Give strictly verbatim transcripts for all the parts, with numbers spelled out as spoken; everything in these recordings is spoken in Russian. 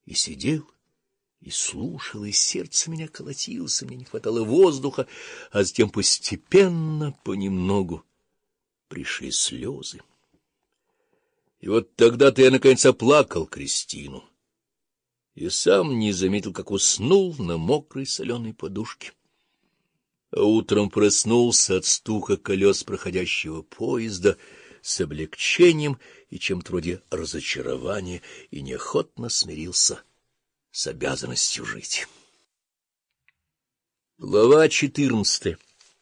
И сидел, и слушал, и сердце меня колотилось, мне не хватало воздуха, а затем постепенно, понемногу пришли слезы. И вот тогда-то я наконец оплакал Кристину и сам не заметил, как уснул на мокрой соленой подушке. А утром проснулся от стука колес проходящего поезда с облегчением и чем-то вроде разочарования и неохотно смирился с обязанностью жить. Глава четырнадцатая.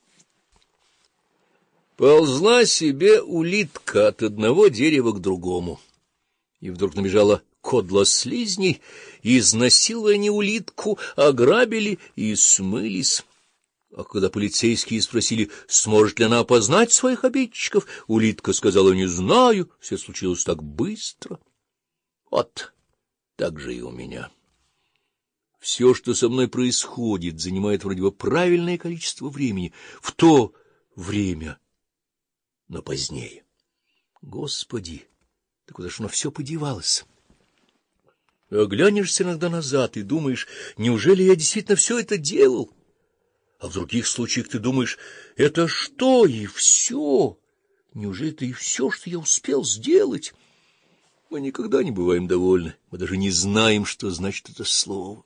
Ползла себе улитка от одного дерева к другому, и вдруг набежала кодла слизней, и изнасиловали они улитку, ограбили и смылись. А когда полицейские спросили, сможет ли она опознать своих обидчиков, улитка сказала: не знаю, все случилось так быстро. Вот так же и у меня. Все, что со мной происходит, занимает вроде бы правильное количество времени, в то время, но позднее. Господи, да куда ж оно все подевалось? Оглянешься иногда назад и думаешь, неужели я действительно все это делал? А в других случаях ты думаешь, это что и все? Неужели это и все, что я успел сделать? Мы никогда не бываем довольны, мы даже не знаем, что значит это слово.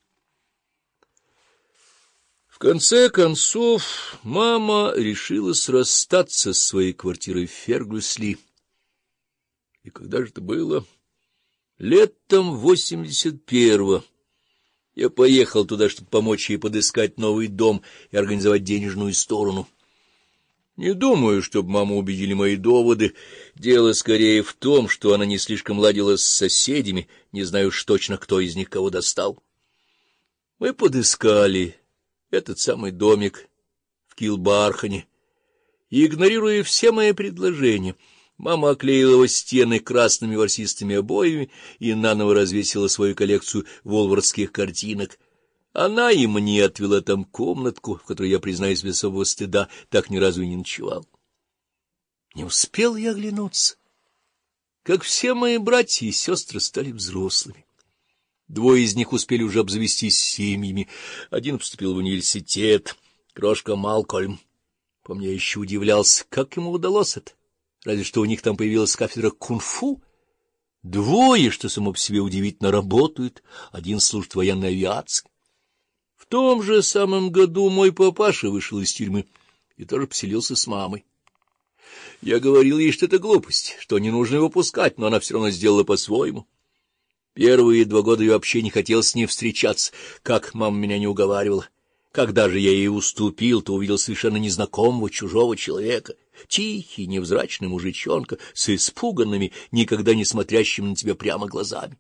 В конце концов, мама решилась расстаться с своей квартирой в Фергюсли. И когда же это было? Летом восемьдесят первого. Я поехал туда, чтобы помочь ей подыскать новый дом и организовать денежную сторону. Не думаю, чтобы маму убедили мои доводы. Дело скорее в том, что она не слишком ладила с соседями, не знаю уж точно, кто из них кого достал. Мы подыскали этот самый домик в Килбархане, и, игнорируя все мои предложения, мама оклеила его стены красными ворсистыми обоями и наново развесила свою коллекцию волвардских картинок. Она и мне отвела там комнатку, в которой я, признаюсь без особого стыда, так ни разу и не ночевал. Не успел я оглянуться, как все мои братья и сестры стали взрослыми. Двое из них успели уже обзавестись семьями. Один поступил в университет, крошка Малкольм. По мне еще удивлялся, как ему удалось это. Разве что у них там появилась кафедра кунг-фу. Двое, что само по себе удивительно, работают. Один служит в военной авиации. В том же самом году мой папаша вышел из тюрьмы и тоже поселился с мамой. Я говорил ей, что это глупость, что не нужно его пускать, но она все равно сделала по-своему. Первые два года я вообще не хотел с ней встречаться, как мама меня не уговаривала. Когда же я ей уступил, то увидел совершенно незнакомого чужого человека, тихий, невзрачный мужичонка с испуганными, никогда не смотрящими на тебя прямо глазами.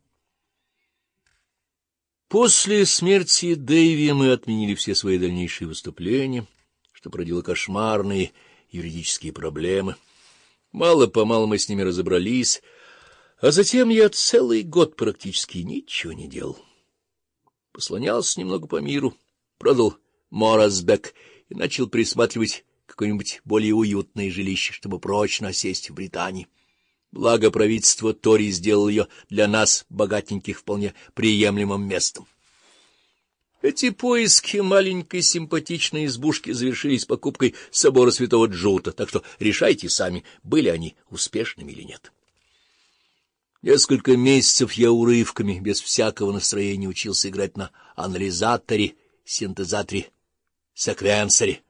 После смерти Дэйви мы отменили все свои дальнейшие выступления, что породило кошмарные юридические проблемы. Мало-помалу мы с ними разобрались, а затем я целый год практически ничего не делал. Послонялся немного по миру, продал Морасбек и начал присматривать какое-нибудь более уютное жилище, чтобы прочно осесть в Британии. Благо правительство Тори сделало ее для нас, богатеньких, вполне приемлемым местом. Эти поиски маленькой симпатичной избушки завершились покупкой собора Святого Джута, так что решайте сами, были они успешными или нет. Несколько месяцев я урывками, без всякого настроения, учился играть на анализаторе, синтезаторе, секвенсоре,